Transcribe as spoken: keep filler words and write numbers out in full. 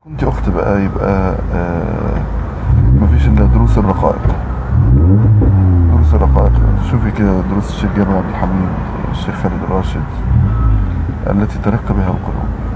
انت اخت بقى يبقى آه مفيش الا دروس الرقائق. دروس الرقائق شوفي كده دروس الشيخ جابر عبد الحميد، الشيخ خالد الراشد التي ترق بها القلوب.